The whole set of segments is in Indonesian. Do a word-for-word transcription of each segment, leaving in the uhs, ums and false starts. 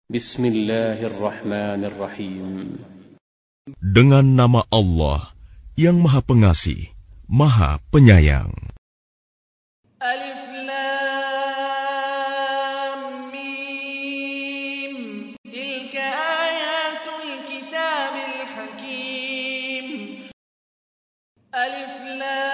Bismillahirrahmanirrahim. Dengan nama Allah yang Maha Pengasih, Maha Penyayang. Alif Lam Mim. Tilka ayatul kitabil hakim. Alif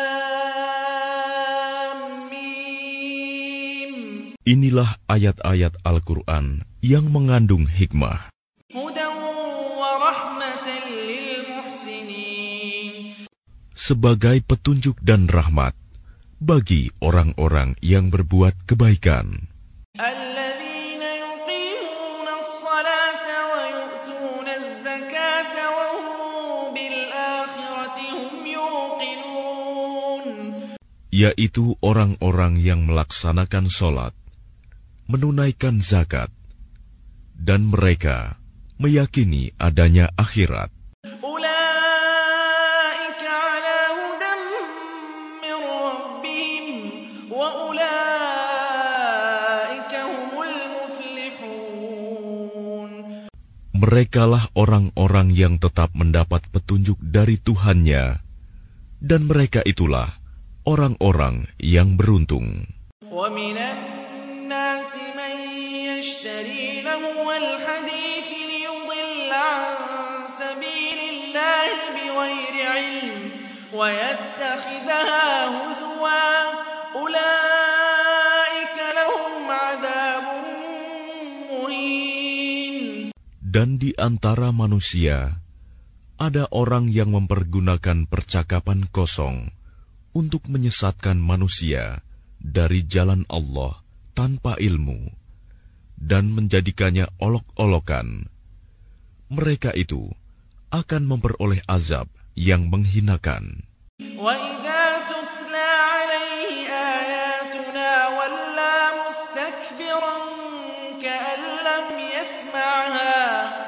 Lam Mim. Inilah ayat-ayat Al-Quran yang mengandung hikmah. Hudan wa rahmatan lil muhsinin. Sebagai petunjuk dan rahmat bagi orang-orang yang berbuat kebaikan. Alladzina yuqimuna as-salata wa yu'tuna az-zakata wa hum bil akhirati hum yuqinun. Yaitu orang-orang yang melaksanakan sholat, menunaikan zakat, dan mereka meyakini adanya akhirat. Ulaika ala hudan min rabbihim wa ulaika humul muflihun. Merekalah orang-orang yang tetap mendapat petunjuk dari Tuhannya, dan mereka itulah orang-orang yang beruntung. Wa minan nasi man yashtari lahwal hadits liyudilla an sabilillahi bighairi ilm wa yattakhidhaha huzwa ulaika lahum adzabun muhin. Dan di antara manusia ada orang yang mempergunakan percakapan kosong untuk menyesatkan manusia dari jalan Allah tanpa ilmu dan menjadikannya olok-olokan. Mereka itu akan memperoleh azab yang menghinakan. Wa idza tutla alaihi ayatuna walla mustakbiran ka'an lam yasma'ha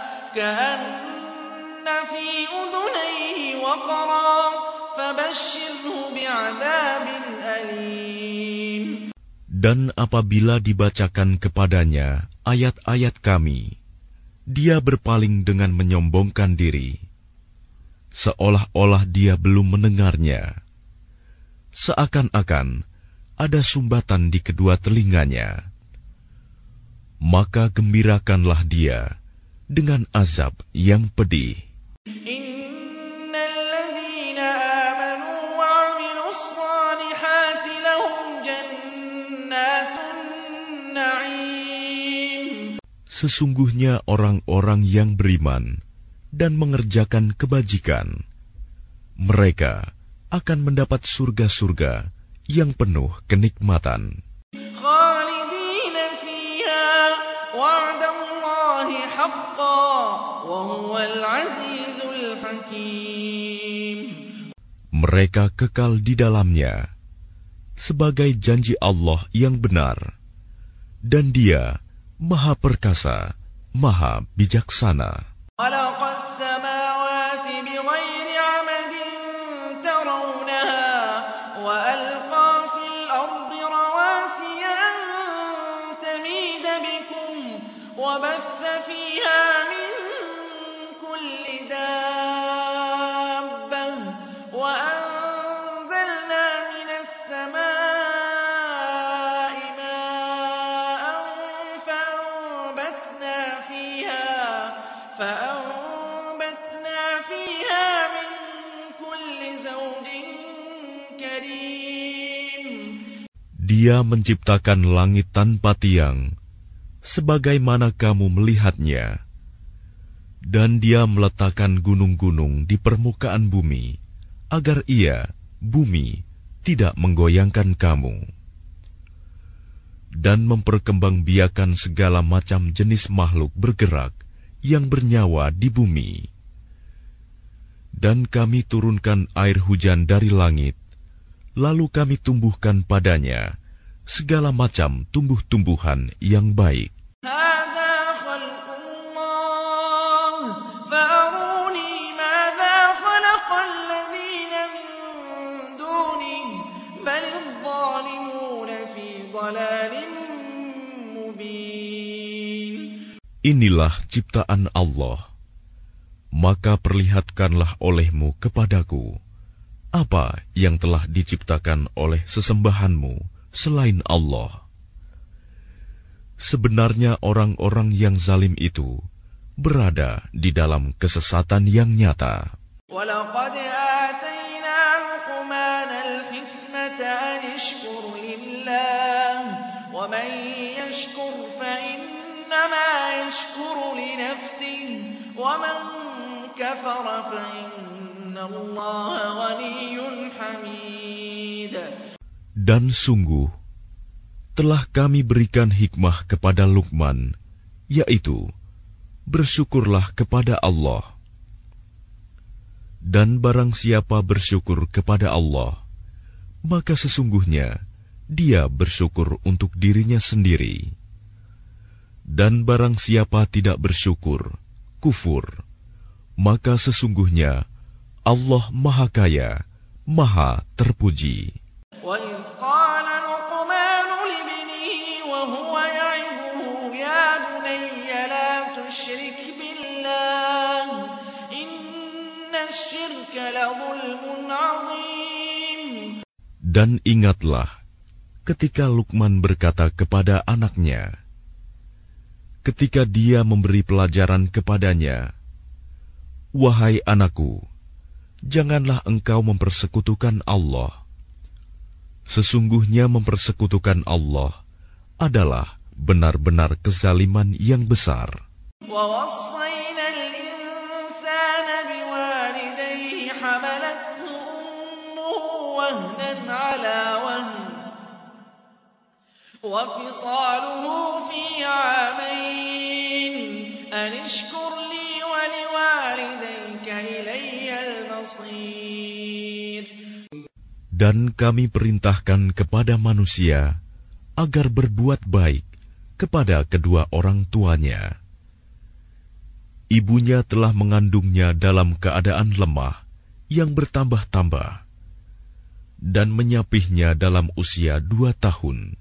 ka'anna fi udhunayhi waqra fabashshirhu bi'adzabin alim. Dan apabila dibacakan kepadanya ayat-ayat kami, dia berpaling dengan menyombongkan diri, seolah-olah dia belum mendengarnya. Seakan-akan ada sumbatan di kedua telinganya. Maka gembirakanlah dia dengan azab yang pedih. Sesungguhnya orang-orang yang beriman dan mengerjakan kebajikan, mereka akan mendapat surga-surga yang penuh kenikmatan. Khalidina fiha wa'dallahi haqqan wa huwal azizul hakim. Mereka kekal di dalamnya sebagai janji Allah yang benar, dan Dia Maha Perkasa, Maha Bijaksana. Khalaqas samawati bighairi 'amadin tarawnaha wa alqa fil ardi rawasiya an tamida bikum wa batha fiha min kulli dabbah wa anzalna minas samaa'i ma'an fa'anbatna fiha فأنبتنا فيها من كل زوج كريم. Dia menciptakan langit tanpa tiang, sebagaimana kamu melihatnya, dan Dia meletakkan gunung-gunung di permukaan bumi, agar Ia, bumi, tidak menggoyangkan kamu, dan memperkembangbiakan segala macam jenis makhluk bergerak yang bernyawa di bumi. Dan kami turunkan air hujan dari langit, lalu kami tumbuhkan padanya segala macam tumbuh-tumbuhan yang baik. Inilah ciptaan Allah, maka perlihatkanlah olehmu kepadaku apa yang telah diciptakan oleh sesembahanmu selain Allah. Sebenarnya orang-orang yang zalim itu berada di dalam kesesatan yang nyata. وَلَقَدْ آتَيْنَا لُقْمَانَ الْحِكْمَةَ أَنِ اشْكُرْ لِلَّهِ وَمَنْ يَشْكُرْ فَإِنَّمَا يَشْكُرُ لِنَفْسِهِ وَمَنْ كَفَرَ فَإِنَّ اللَّهَ غَنِيٌّ حَمِيدٌ. Dan sungguh telah kami berikan hikmah kepada Luqman, yaitu bersyukurlah kepada Allah. Dan barang siapa bersyukur kepada Allah, maka sesungguhnya dia bersyukur untuk dirinya sendiri. Dan barang siapa tidak bersyukur, kufur, maka sesungguhnya Allah Maha Kaya, Maha Terpuji. وَإِذْ قَالَ لُقْمَانُ لِابْنِهِ وَهُوَ يَعِظُهُ يَا بُنَيَّ لَا تُشْرِكْ بِاللَّهِ إِنَّ الشِّرْكَ لَظُلْمٌ عَظِيمٌ. Dan ingatlah ketika Luqman berkata kepada anaknya, ketika dia memberi pelajaran kepadanya, "Wahai anakku, janganlah engkau mempersekutukan Allah. Sesungguhnya mempersekutukan Allah adalah benar-benar kezaliman yang besar." وَوَصَّيْنَا الْإِنسَانَ بِوَالِدَيْهِ حَمَلَتْهُ أُمُّهُ وَهْنًا عَلَى وَهْنٍ وَفِصَالُهُ فِي عَامَيْنِ أَنِ اشْكُرْ لِي وَلِوَالِدَيْكَ إِلَيَّ الْمَصِيرُ. Dan kami perintahkan kepada manusia agar berbuat baik kepada kedua orang tuanya. Ibunya telah mengandungnya dalam keadaan lemah yang bertambah-tambah dan menyapihnya dalam usia dua tahun.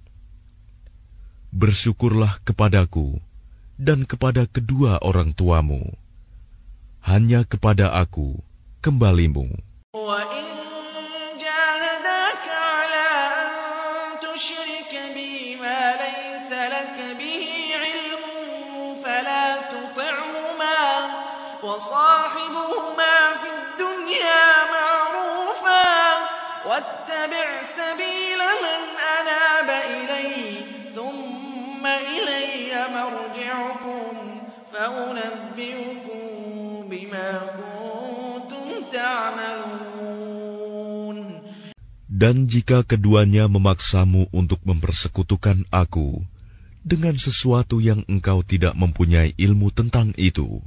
Bersyukurlah kepadaku dan kepada kedua orang tuamu. Hanya kepada aku kembalimu. وَإِنْ جَاهَدَاكَ عَلَىٰ أَن تُشْرِكَ بِي مَا لَيْسَ لَكَ بِهِ عِلْمٌ فَلَا تُطِعْهُمَا وَصَاحِبْهُمَا فِي الدُّنْيَا مَعْرُوفًا وَاتَّبِعْ سَبِيلَ مَنْ أَنَابَ إِلَيَّ ثُمَّ إِلَيَّ مَرْجِعُكُمْ فَأُنَبِّئُكُم بِمَا كُنتُمْ تَعْمَلُونَ. Dan jika keduanya memaksamu untuk mempersekutukan aku dengan sesuatu yang engkau tidak mempunyai ilmu tentang itu,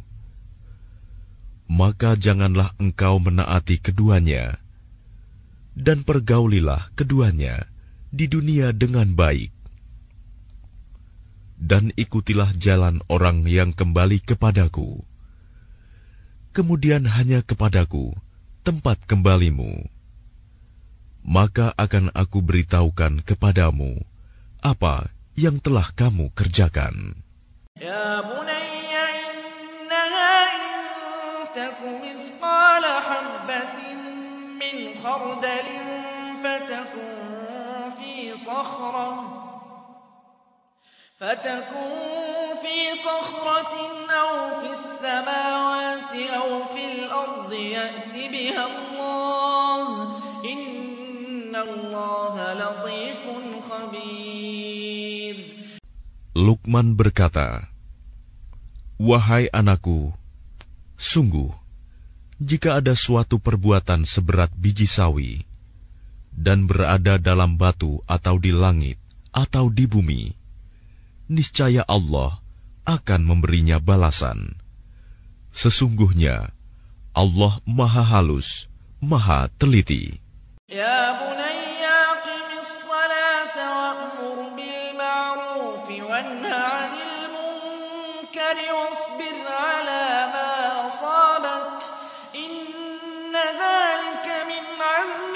maka janganlah engkau menaati keduanya, dan pergaulilah keduanya di dunia dengan baik. Dan ikutilah jalan orang yang kembali kepadaku. Kemudian hanya kepadaku tempat kembalimu. Maka akan aku beritahukan kepadamu apa yang telah kamu kerjakan. يَا بُنَيَّ إِنَّهَا إِن تَكُ مِثْقَالَ حَبَّةٍ مِّنْ خَرْدَلٍ فَتَكُن فِي صَخْرَةٍ فَتَكُن فِي صَخْرَةٍ أَوْ فِي السَّمَاوَاتِ أَوْ فِي الْأَرْضِ يَأْتِ بِهَا اللَّهُ إِنَّ اللَّهَ لَطِيفٌ خَبِيرٌ. Luqman berkata, "Wahai anakku, sungguh, jika ada suatu perbuatan seberat biji sawi dan berada dalam batu atau di langit atau di bumi, niscaya Allah akan memberinya balasan. Sesungguhnya Allah Maha Halus, Maha Teliti." يَا بُنَيَّ أَقِمِ الصَّلَاةَ وَأْمُرْ بِالْمَعْرُوفِ وَانْهَ عَنِ الْمُنكَرِ وَاصْبِرْ عَلَىٰ مَا أَصَابَكَ إِنَّ ذَلِكَ مِنْ عَزْمِ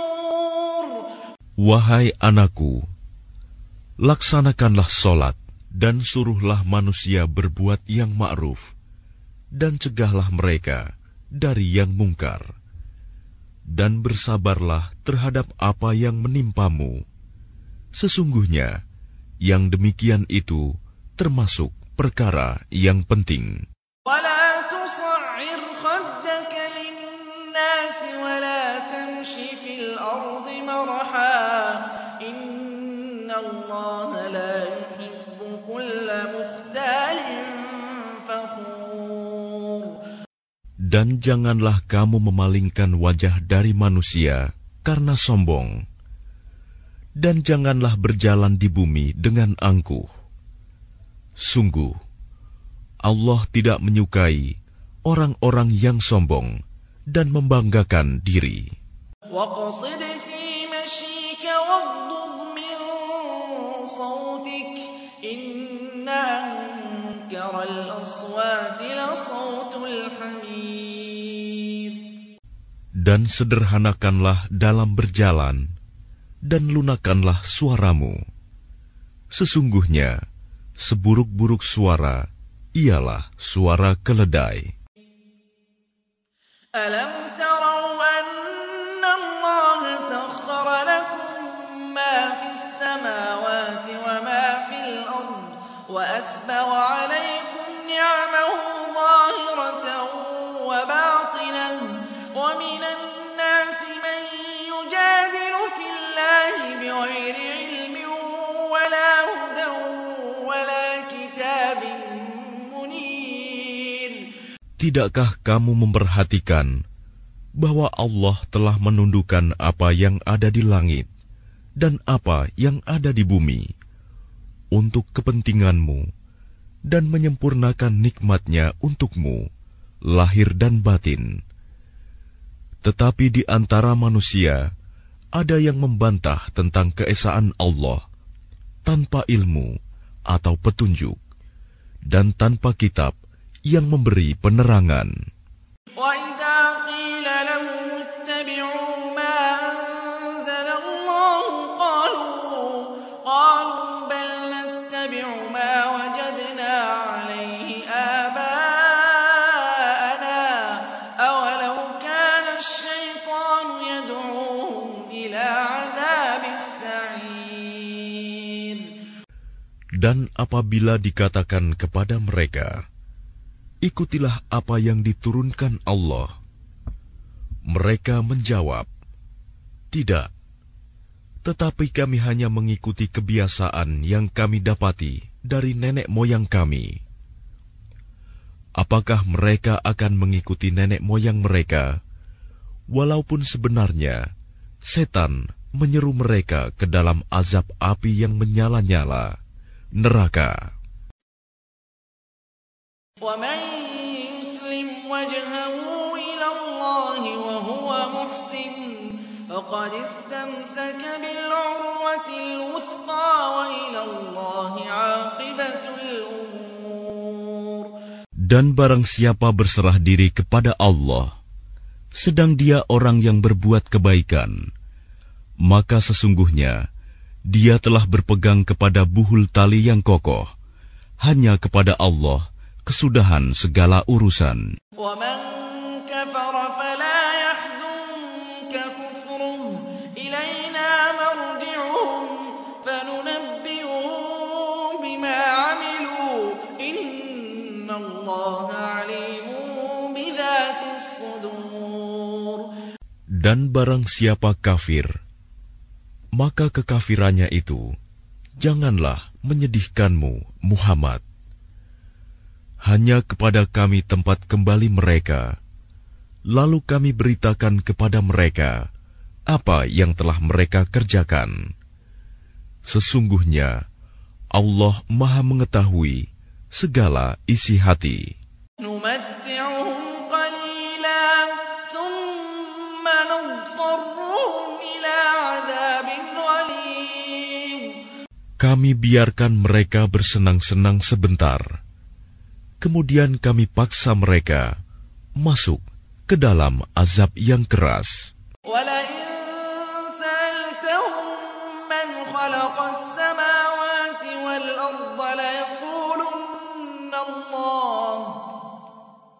الْأُمُورِ. Wahai anakku, laksanakanlah solat Dan suruhlah manusia berbuat yang ma'ruf, dan cegahlah mereka dari yang mungkar. Dan bersabarlah terhadap apa yang menimpamu. Sesungguhnya, yang demikian itu termasuk perkara yang penting. وَلَا تُصَعِّرْ خَدَّكَ لِلنَّاسِ وَلَا تَمْشِ فِي الْأَرْضِ مَرَحًا إِنَّ اللَّهَ لَا يُحِبُّ كُلَّ مُخْتَالٍ فَخُورٍ. Dan janganlah kamu memalingkan wajah dari manusia karena sombong. Dan janganlah berjalan di bumi dengan angkuh. Sungguh, Allah tidak menyukai orang-orang yang sombong dan membanggakan diri. وَاقْصِدْ فِي مَشْيِكَ وَاغْضُضْ مِنْ صَوْتِكَ إِنَّ أَنكَرَ الْأَصْوَاتِ لَصَوْتُ الْحَمِيرِ. Dan sederhanakanlah dalam berjalan, dan lunakanlah suaramu. Sesungguhnya, seburuk-buruk suara ialah suara keledai. أَلَمْ تَرَوْا أَنَّ اللَّهَ سَخَّرَ لَكُم مَّا فِي السَّمَاوَاتِ وَمَا فِي الْأَرْضِ وَأَسْبَغَ عَلَيْكُمْ نِعَمَهُ ظَاهِرَةً وَبَاطِنَةً وَمِنَ النَّاسِ مَن يُجَادِلُ فِي اللَّهِ بِغَيْرِ عِلْمٍ وَلَا هُدًى وَلَا كِتَابٍ مُنِيرٍ. Tidakkah kamu memperhatikan bahwa Allah telah menundukkan apa yang ada di langit dan apa yang ada di bumi untuk kepentinganmu dan menyempurnakan nikmat-Nya untukmu, lahir dan batin. Tetapi di antara manusia ada yang membantah tentang keesaan Allah tanpa ilmu atau petunjuk dan tanpa kitab yang memberi penerangan. وَإِذَا قِيلَ لَهُمُ اتَّبِعُوا مَا أَنزَلَ اللَّهُ قَالُوا قَالُوا بَلْ نَتَّبِعُ مَا وَجَدْنَا عَلَيْهِ آبَاءَنَا أَوَلَوْ كَانَ الشَّيْطَانُ يَدْعُوهُمْ إِلَىٰ عَذَابِ السَّعِيرِ. Dan apabila dikatakan kepada mereka, ikutilah apa yang diturunkan Allah, mereka menjawab, tidak, tetapi kami hanya mengikuti kebiasaan yang kami dapati dari nenek moyang kami. Apakah mereka akan mengikuti nenek moyang mereka, walaupun sebenarnya setan menyeru mereka ke dalam azab api yang menyala-nyala, neraka. وَمَن يُسْلِمْ وَجْهَهُ إِلَى اللَّهِ وَهُوَ مُحْسِنٌ فَقَدِ اسْتَمْسَكَ بِالْعُرْوَةِ الْوُثْقَىٰ وَإِلَى اللَّهِ عَاقِبَةُ الْأُمُورِ. Dan barang siapa berserah diri kepada Allah, sedang dia orang yang berbuat kebaikan, maka sesungguhnya dia telah berpegang kepada buhul tali yang kokoh. Hanya kepada Allah kesudahan segala urusan. وَمَن كَفَرَ فَلَا يَحْزُنكَ كُفْرُهُ إِلَيْنَا مَرْجِعُهُمْ فَنُنَبِّئُهُم بِمَا عَمِلُوا إِنَّ اللَّهَ عَلِيمٌ بِذَاتِ الصُّدُورِ. Dan barang siapa kafir, maka kekafirannya itu janganlah menyedihkanmu, Muhammad. Hanya kepada kami tempat kembali mereka, lalu kami beritakan kepada mereka apa yang telah mereka kerjakan. Sesungguhnya Allah Maha mengetahui segala isi hati. نُمَتِّعُهُمْ قَلِيلًا ثُمَّ نَضْطَرُّهُمْ إِلَىٰ عَذَابٍ غَلِيظٍ. Kami biarkan mereka bersenang-senang sebentar. Kemudian kami paksa mereka masuk ke dalam azab yang keras. وَلَئِن سَأَلْتَهُم مَّنْ خَلَقَ السَّمَاوَاتِ وَالْأَرْضَ لَيَقُولُنَّ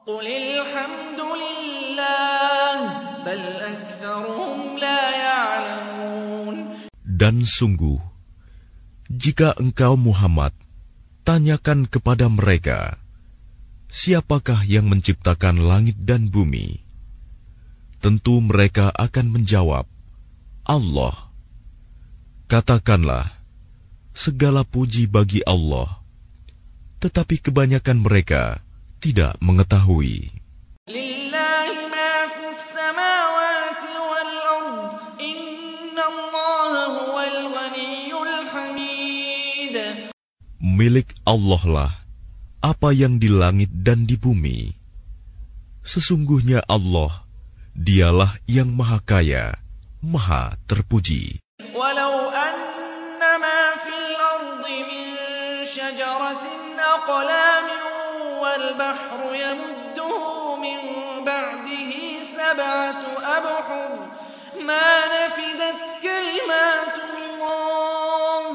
قل الحمد لله بل أكثرهم لا يعلمون. Dan sungguh, jika engkau Muhammad tanyakan kepada mereka, siapakah yang menciptakan langit dan bumi? Tentu mereka akan menjawab, Allah. Katakanlah, segala puji bagi Allah, tetapi kebanyakan mereka tidak mengetahui. Lillahi ma fis samawati wal ard, innallaha huwal ghaniyyul hamid. Milik Allah lah apa yang di langit dan di bumi. Sesungguhnya Allah, dialah yang maha kaya, maha terpuji. Walau anna ma fil ardi min syajaratin aqlamin wal bahru yamudduhu min ba'dihi sab'atu abhur ma nafidat kalimatullah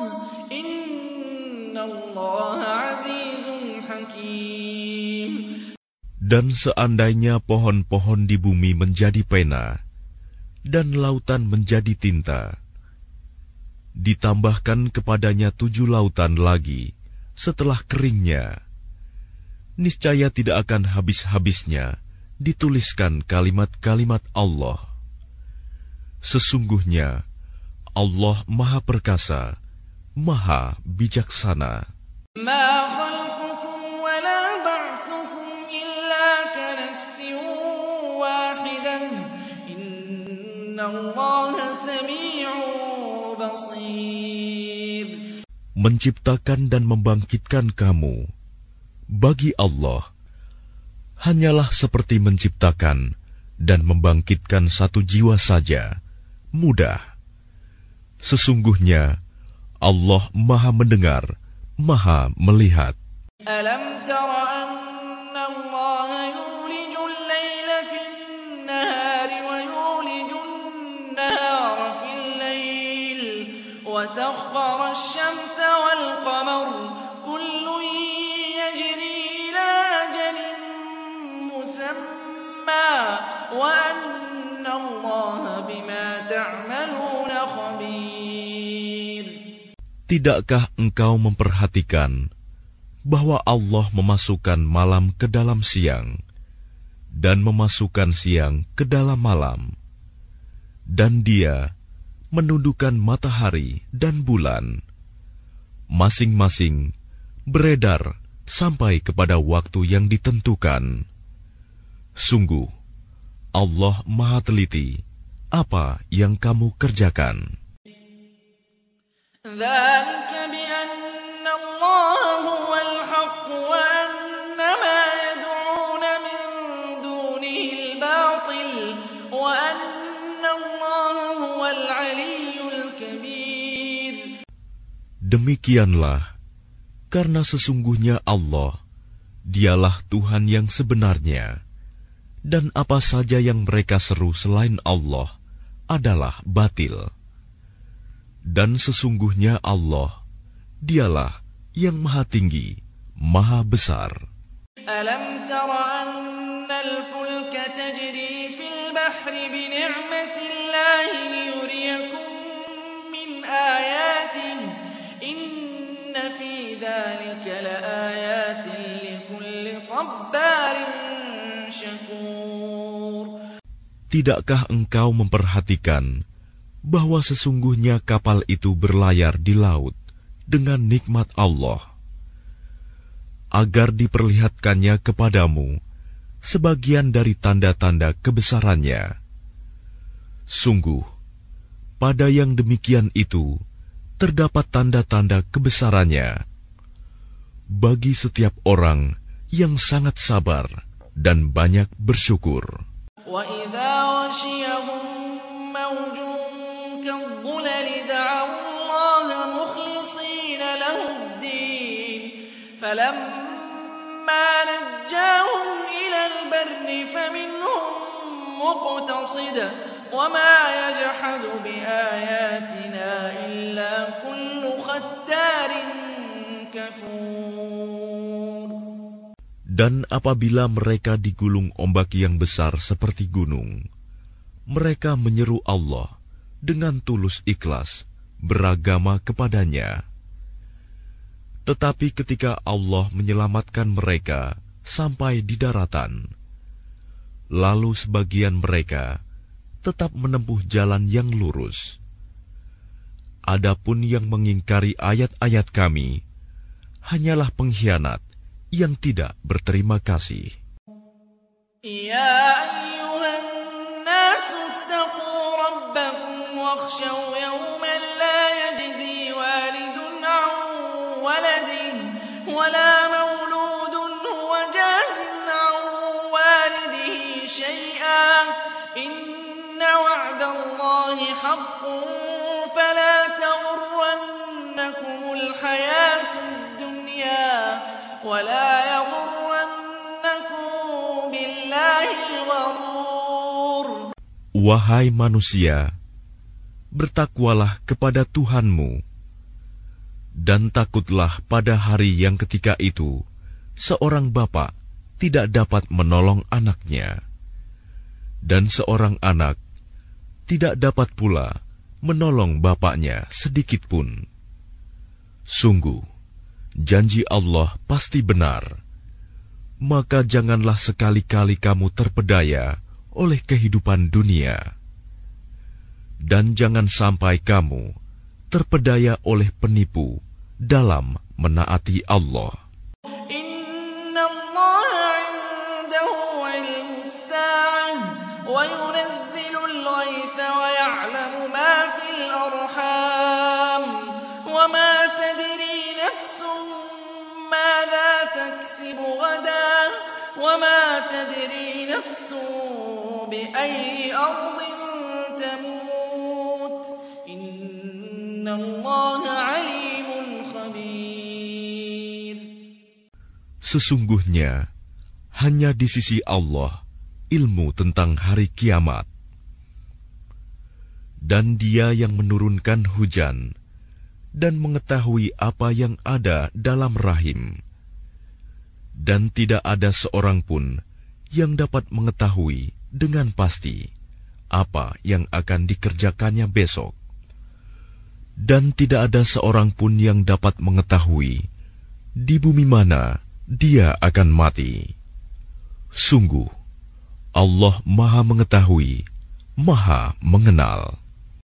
innallaha azizun hakim. Dan seandainya pohon-pohon di bumi menjadi pena, dan lautan menjadi tinta, ditambahkan kepadanya tujuh lautan lagi setelah keringnya, niscaya tidak akan habis-habisnya dituliskan kalimat-kalimat Allah. Sesungguhnya Allah Maha Perkasa, Maha Bijaksana. Menciptakan dan membangkitkan kamu, bagi Allah, hanyalah seperti menciptakan dan membangkitkan satu jiwa saja, mudah. Sesungguhnya, Allah Maha Mendengar, Maha Melihat. Alam tara anna Allah yulijul layla fin nahari wa yulijul nahara fil layl wa sakhkhara asy-syamsa wal qamara kullun yajri ila ajalin musamma wa anna Allah bima ta'maluna khabir. Tidakkah engkau memperhatikan bahwa Allah memasukkan malam ke dalam siang dan memasukkan siang ke dalam malam, dan Dia menundukkan matahari dan bulan, masing-masing beredar sampai kepada waktu yang ditentukan. Sungguh, Allah Maha Teliti apa yang kamu kerjakan. ذلك بأن الله هو الحق وأن ما يدعون من دونه الباطل وأن الله هو العلي الكبير. Demikianlah, karena sesungguhnya Allah, dialah Tuhan yang sebenarnya, dan apa saja yang mereka seru selain Allah adalah batil. Dan sesungguhnya Allah, dialah yang maha tinggi, maha besar. Alam tara anna al-fulka tajri fil bahri bi ni'matillahi liyuriyakum min ayatihi inna fi dhalika laayatin likulli sabbarin syakur. Tidakkah engkau memperhatikan bahwa sesungguhnya kapal itu berlayar di laut dengan nikmat Allah, agar diperlihatkannya kepadamu sebagian dari tanda-tanda kebesarannya. Sungguh, pada yang demikian itu terdapat tanda-tanda kebesarannya bagi setiap orang yang sangat sabar dan banyak bersyukur. وَإِذَا غَشِيَهُم مَّوْجٌ كَالظُّلَلِ دَعَوُا اللَّهَ مُخْلِصِينَ لَهُ الدِّينَ فَلَمَّا نَجَّاهُمْ إِلَى الْبَرِّ فَمِنْهُم مُّقْتَصِدٌ وَمَا يَجْحَدُ بِآيَاتِنَا إِلَّا كُلُّ خَتَّارٍ كَفُورٍ. Dan apabila mereka digulung ombak yang besar seperti gunung, mereka menyeru Allah dengan tulus ikhlas beragama kepadanya. Tetapi ketika Allah menyelamatkan mereka sampai di daratan, lalu sebagian mereka tetap menempuh jalan yang lurus. Adapun yang mengingkari ayat-ayat Kami hanyalah pengkhianat yang tidak berterima kasih. Ya ayyuhan nasu ittaqu rabbakum wakhshaw yawman la yajzi walidun an waladihi wala mawludun huwa jazin an walidihi shay'an inna wa'dallahi haqqun fala taghurrannakumul hayatud dunya وَلَا يَغُرَّنَّكُم بِاللَّهِ الْغَرُورُ. Wahai manusia, bertakwalah kepada Tuhanmu, dan takutlah pada hari yang ketika itu seorang bapa tidak dapat menolong anaknya, dan seorang anak tidak dapat pula menolong bapaknya sedikitpun. Sungguh, janji Allah pasti benar, maka janganlah sekali-kali kamu terpedaya oleh kehidupan dunia. Dan jangan sampai kamu terpedaya oleh penipu dalam menaati Allah. Inna Allah 'indahu 'ilmus sa'ah wa yunazzilul ghaitha wa ya'lamu ma fil arham wa ma tadri nafsun ماذا تكسب غدا وما تدري نفس بأي أرض تموت إن الله عليم خبير. Sesungguhnya hanya di sisi Allah ilmu tentang hari kiamat, dan Dia yang menurunkan hujan dan mengetahui apa yang ada dalam rahim. Dan tidak ada seorang pun yang dapat mengetahui dengan pasti apa yang akan dikerjakannya besok. Dan tidak ada seorang pun yang dapat mengetahui di bumi mana dia akan mati. Sungguh, Allah Maha Mengetahui, Maha Mengenal.